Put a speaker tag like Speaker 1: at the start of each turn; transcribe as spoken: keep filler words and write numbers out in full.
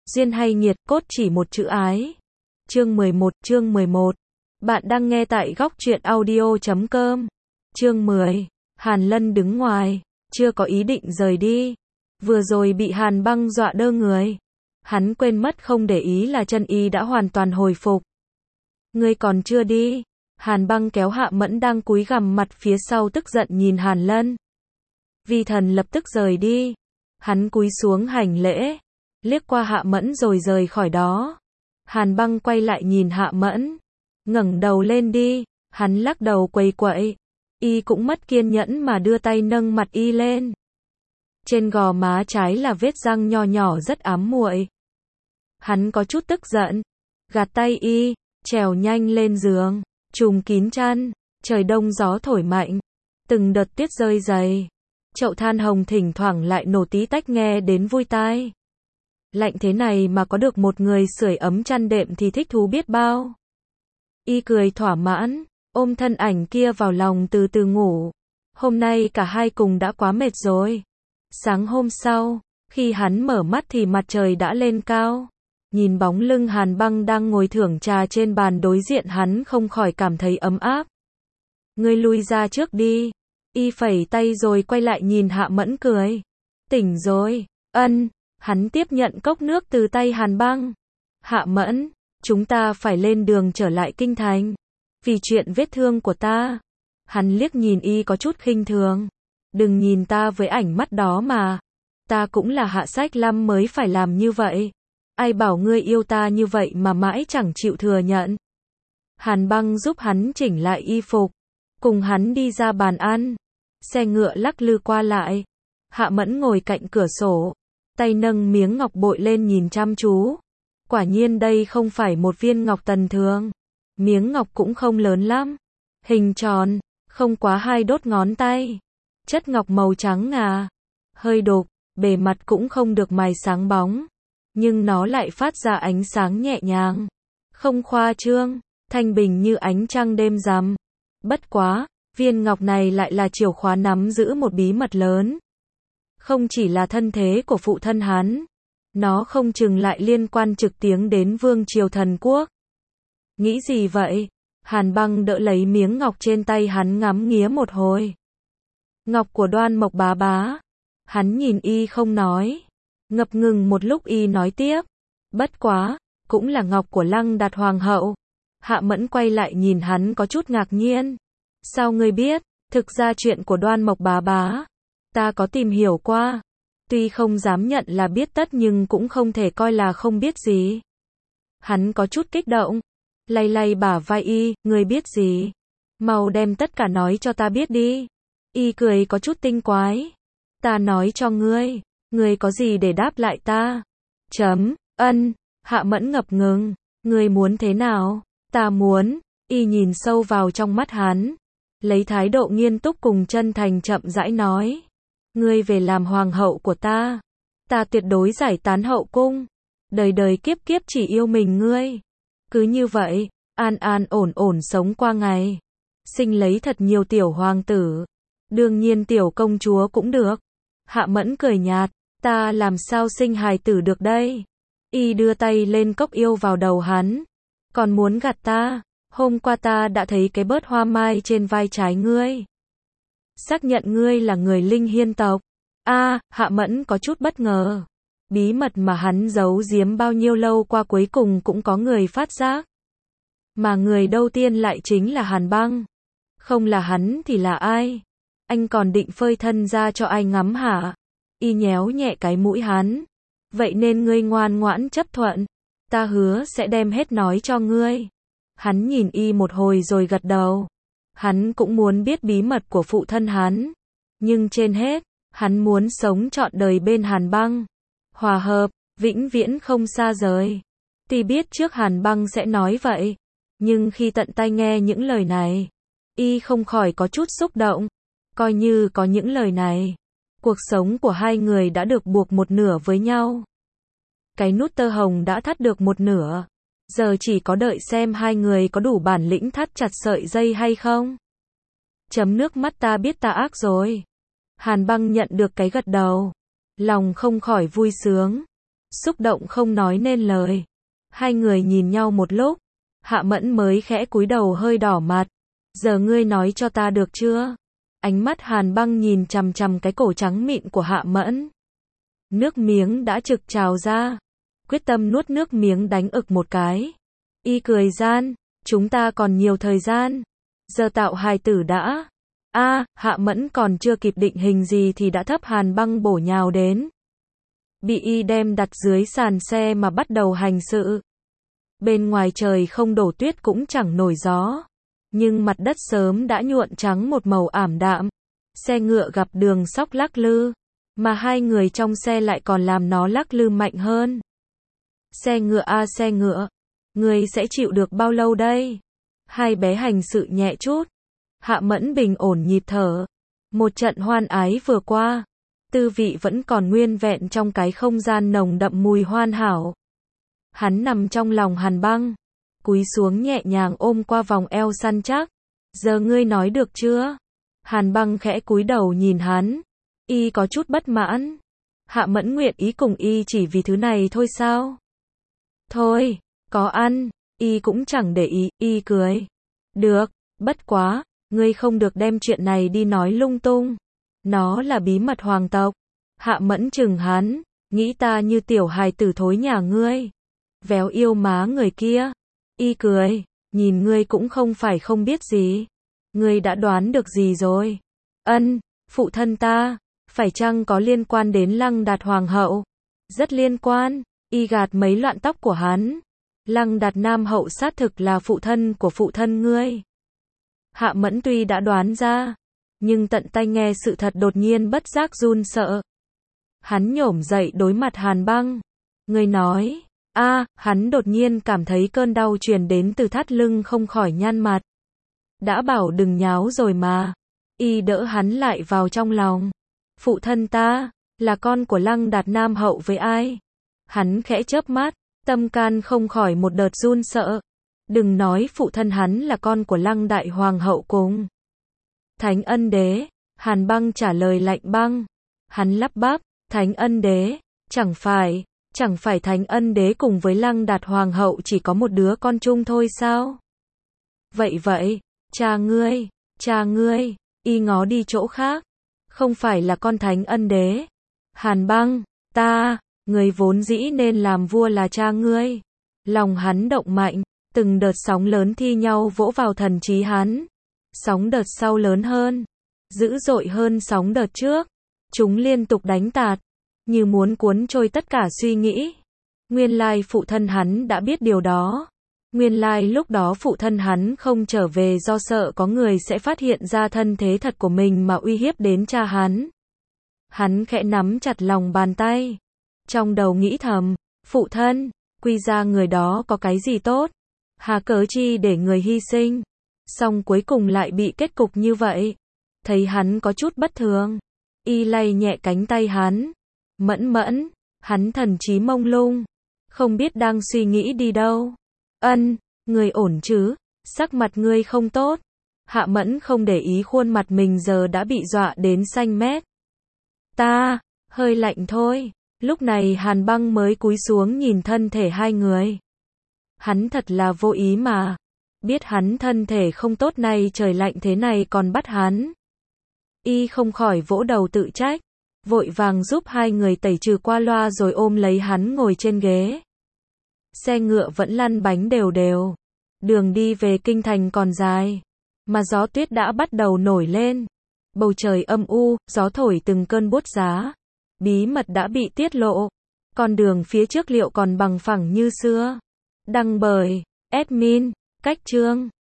Speaker 1: Duyên hay nghiệt, cốt chỉ một chữ ái. Chương mười một, chương mười một. Bạn đang nghe tại góc truyện audio chấm com. Chương mười. Hàn Lân đứng ngoài, chưa có ý định rời đi. Vừa rồi bị Hàn Băng dọa đơ người. Hắn quên mất không để ý là chân y đã hoàn toàn hồi phục. Ngươi còn chưa đi. Hàn Băng kéo Hạ Mẫn đang cúi gằm mặt phía sau tức giận nhìn Hàn Lân. Vi thần lập tức rời đi. Hắn cúi xuống hành lễ, liếc qua Hạ Mẫn rồi rời khỏi đó. Hàn Băng quay lại nhìn Hạ Mẫn. Ngẩng đầu lên đi. Hắn lắc đầu quầy quậy. Y cũng mất kiên nhẫn mà đưa tay nâng mặt y lên. Trên gò má trái là vết răng nho nhỏ rất ám muội. Hắn có chút tức giận, gạt tay y, trèo nhanh lên giường, trùm kín chăn. Trời đông gió thổi mạnh, từng đợt tuyết rơi dày. Chậu than hồng thỉnh thoảng lại nổ tí tách nghe đến vui tai. Lạnh thế này mà có được một người sưởi ấm chăn đệm thì thích thú biết bao. Y cười thỏa mãn, ôm thân ảnh kia vào lòng từ từ ngủ. Hôm nay cả hai cùng đã quá mệt rồi. Sáng hôm sau, khi hắn mở mắt thì mặt trời đã lên cao. Nhìn bóng lưng Hàn Băng đang ngồi thưởng trà trên bàn đối diện hắn không khỏi cảm thấy ấm áp. Ngươi lui ra trước đi. Y phẩy tay rồi quay lại nhìn Hạ Mẫn cười. Tỉnh rồi. Ân. Hắn tiếp nhận cốc nước từ tay Hàn Băng. Hạ Mẫn, chúng ta phải lên đường trở lại kinh thành. Vì chuyện vết thương của ta. Hắn liếc nhìn y có chút khinh thường. Đừng nhìn ta với ảnh mắt đó mà. Ta cũng là Hạ Sách Lâm mới phải làm như vậy. Ai bảo ngươi yêu ta như vậy mà mãi chẳng chịu thừa nhận. Hàn Băng giúp hắn chỉnh lại y phục. Cùng hắn đi ra bàn ăn. Xe ngựa lắc lư qua lại. Hạ Mẫn ngồi cạnh cửa sổ. Tay nâng miếng ngọc bội lên nhìn chăm chú. Quả nhiên đây không phải một viên ngọc tầm thường. Miếng ngọc cũng không lớn lắm. Hình tròn, không quá hai đốt ngón tay. Chất ngọc màu trắng ngà. Hơi đục, bề mặt cũng không được mài sáng bóng. Nhưng nó lại phát ra ánh sáng nhẹ nhàng. Không khoa trương, thanh bình như ánh trăng đêm rằm. Bất quá, viên ngọc này lại là chìa khóa nắm giữ một bí mật lớn. Không chỉ là thân thế của phụ thân hắn. Nó không chừng lại liên quan trực tiếp đến vương triều thần quốc. Nghĩ gì vậy? Hàn Băng đỡ lấy miếng ngọc trên tay hắn ngắm nghía một hồi. Ngọc của Đoan Mộc bá bá. Hắn nhìn y không nói. Ngập ngừng một lúc y nói tiếp. Bất quá, cũng là ngọc của Lăng Đạt hoàng hậu. Hạ Mẫn quay lại nhìn hắn có chút ngạc nhiên. Sao ngươi biết? Thực ra chuyện của Đoan Mộc bá bá, ta có tìm hiểu qua. Tuy không dám nhận là biết tất nhưng cũng không thể coi là không biết gì. Hắn có chút kích động. Lay lay bả vai y, ngươi biết gì? Mau đem tất cả nói cho ta biết đi. Y cười có chút tinh quái. Ta nói cho ngươi, ngươi có gì để đáp lại ta? Chấm, ân. Hạ Mẫn ngập ngừng. Ngươi muốn thế nào? Ta muốn. Y nhìn sâu vào trong mắt hắn. Lấy thái độ nghiêm túc cùng chân thành chậm rãi nói. Ngươi về làm hoàng hậu của ta. Ta tuyệt đối giải tán hậu cung. Đời đời kiếp kiếp chỉ yêu mình ngươi. Cứ như vậy, an an ổn ổn sống qua ngày. Sinh lấy thật nhiều tiểu hoàng tử. Đương nhiên tiểu công chúa cũng được. Hạ Mẫn cười nhạt. Ta làm sao sinh hài tử được đây? Y đưa tay lên cốc yêu vào đầu hắn. Còn muốn gạt ta? Hôm qua ta đã thấy cái bớt hoa mai trên vai trái ngươi. Xác nhận ngươi là người Linh Hiên tộc. A, à, Hạ Mẫn có chút bất ngờ. Bí mật mà hắn giấu giếm bao nhiêu lâu qua cuối cùng cũng có người phát giác. Mà người đầu tiên lại chính là Hàn Băng. Không là hắn thì là ai? Anh còn định phơi thân ra cho ai ngắm hả? Y nhéo nhẹ cái mũi hắn. Vậy nên ngươi ngoan ngoãn chấp thuận. Ta hứa sẽ đem hết nói cho ngươi. Hắn nhìn y một hồi rồi gật đầu. Hắn cũng muốn biết bí mật của phụ thân hắn. Nhưng trên hết, hắn muốn sống trọn đời bên Hàn Băng. Hòa hợp, vĩnh viễn không xa rời. Tuy biết trước Hàn Băng sẽ nói vậy. Nhưng khi tận tai nghe những lời này, y không khỏi có chút xúc động. Coi như có những lời này, cuộc sống của hai người đã được buộc một nửa với nhau. Cái nút tơ hồng đã thắt được một nửa. Giờ chỉ có đợi xem hai người có đủ bản lĩnh thắt chặt sợi dây hay không. Chấm nước mắt ta biết ta ác rồi. Hàn Băng nhận được cái gật đầu. Lòng không khỏi vui sướng. xúc động không nói nên lời. Hai người nhìn nhau một lúc, Hạ Mẫn mới khẽ cúi đầu hơi đỏ mặt. Giờ ngươi nói cho ta được chưa? Ánh mắt Hàn Băng nhìn chằm chằm cái cổ trắng mịn của Hạ Mẫn. Nước miếng đã trực trào ra. Quyết tâm nuốt nước miếng đánh ực một cái. Y cười gian, chúng ta còn nhiều thời gian. Giờ tạo hài tử đã. A, à, Hạ Mẫn còn chưa kịp định hình gì thì đã thấp Hàn Băng bổ nhào đến. Bị y đem đặt dưới sàn xe mà bắt đầu hành sự. Bên ngoài trời không đổ tuyết cũng chẳng nổi gió. Nhưng mặt đất sớm đã nhuộn trắng một màu ảm đạm. Xe ngựa gặp đường sóc lắc lư. Mà hai người trong xe lại còn làm nó lắc lư mạnh hơn. Xe ngựa a à, xe ngựa. Người sẽ chịu được bao lâu đây? Hai bé hành sự nhẹ chút. Hạ Mẫn bình ổn nhịp thở. Một trận hoan ái vừa qua. Tư vị vẫn còn nguyên vẹn trong cái không gian nồng đậm mùi hoàn hảo. Hắn nằm trong lòng Hàn Băng. Cúi xuống nhẹ nhàng ôm qua vòng eo săn chắc. Giờ ngươi nói được chưa? Hàn Băng khẽ cúi đầu nhìn hắn. Y có chút bất mãn. Hạ Mẫn nguyện ý cùng y chỉ vì thứ này thôi sao? Thôi, có ăn. Y cũng chẳng để ý, y cười. Được, bất quá, ngươi không được đem chuyện này đi nói lung tung. Nó là bí mật hoàng tộc. Hạ Mẫn chừng hắn, nghĩ ta như tiểu hài tử thối nhà ngươi. Véo yêu má người kia. Y cười, nhìn ngươi cũng không phải không biết gì. Ngươi đã đoán được gì rồi? Ân, phụ thân ta, phải chăng có liên quan đến Lăng Đạt hoàng hậu? Rất liên quan. Y gạt mấy loạn tóc của hắn. Lăng Đạt Nam hậu sát thực là phụ thân của phụ thân ngươi. Hạ Mẫn tuy đã đoán ra, nhưng tận tay nghe sự thật đột nhiên bất giác run sợ. Hắn nhổm dậy đối mặt Hàn Băng. Ngươi nói, a, à, hắn đột nhiên cảm thấy cơn đau truyền đến từ thắt lưng không khỏi nhăn mặt. Đã bảo đừng nháo rồi mà. Y đỡ hắn lại vào trong lòng. Phụ thân ta, là con của Lăng Đạt Nam hậu với ai? Hắn khẽ chớp mắt, tâm can không khỏi một đợt run sợ. Đừng nói phụ thân hắn là con của Lăng Đại Hoàng hậu cùng Thánh Ân Đế. Hàn Băng trả lời lạnh băng. Hắn lắp bắp, Thánh Ân Đế, chẳng phải, chẳng phải Thánh Ân Đế cùng với Lăng Đạt Hoàng hậu chỉ có một đứa con chung thôi sao? Vậy vậy, cha ngươi, cha ngươi, y ngó đi chỗ khác. Không phải là con Thánh Ân Đế. Hàn Băng, ta, người vốn dĩ nên làm vua là cha ngươi. Lòng hắn động mạnh, từng đợt sóng lớn thi nhau vỗ vào thần trí hắn. Sóng đợt sau lớn hơn, dữ dội hơn sóng đợt trước. Chúng liên tục đánh tạt, như muốn cuốn trôi tất cả suy nghĩ. Nguyên lai phụ thân hắn đã biết điều đó. Nguyên lai lúc đó phụ thân hắn không trở về do sợ có người sẽ phát hiện ra thân thế thật của mình mà uy hiếp đến cha hắn. Hắn khẽ nắm chặt lòng bàn tay. Trong đầu nghĩ thầm, phụ thân, quy ra người đó có cái gì tốt? Hà cớ chi để người hy sinh? Xong cuối cùng lại bị kết cục như vậy. Thấy hắn có chút bất thường. Y lay nhẹ cánh tay hắn. Mẫn mẫn, hắn thần trí mông lung. Không biết đang suy nghĩ đi đâu. Ân, người ổn chứ? Sắc mặt ngươi không tốt. Hạ Mẫn không để ý khuôn mặt mình giờ đã bị dọa đến xanh mét. Ta, hơi lạnh thôi. Lúc này Hàn Băng mới cúi xuống nhìn thân thể hai người. Hắn thật là vô ý mà. Biết hắn thân thể không tốt này trời lạnh thế này còn bắt hắn. Y không khỏi vỗ đầu tự trách. Vội vàng giúp hai người tẩy trừ qua loa rồi ôm lấy hắn ngồi trên ghế. Xe ngựa vẫn lăn bánh đều đều. Đường đi về kinh thành còn dài. Mà gió tuyết đã bắt đầu nổi lên. Bầu trời âm u, gió thổi từng cơn buốt giá. Bí mật đã bị tiết lộ. Con đường phía trước liệu còn bằng phẳng như xưa. Đăng bởi admin, cách chương.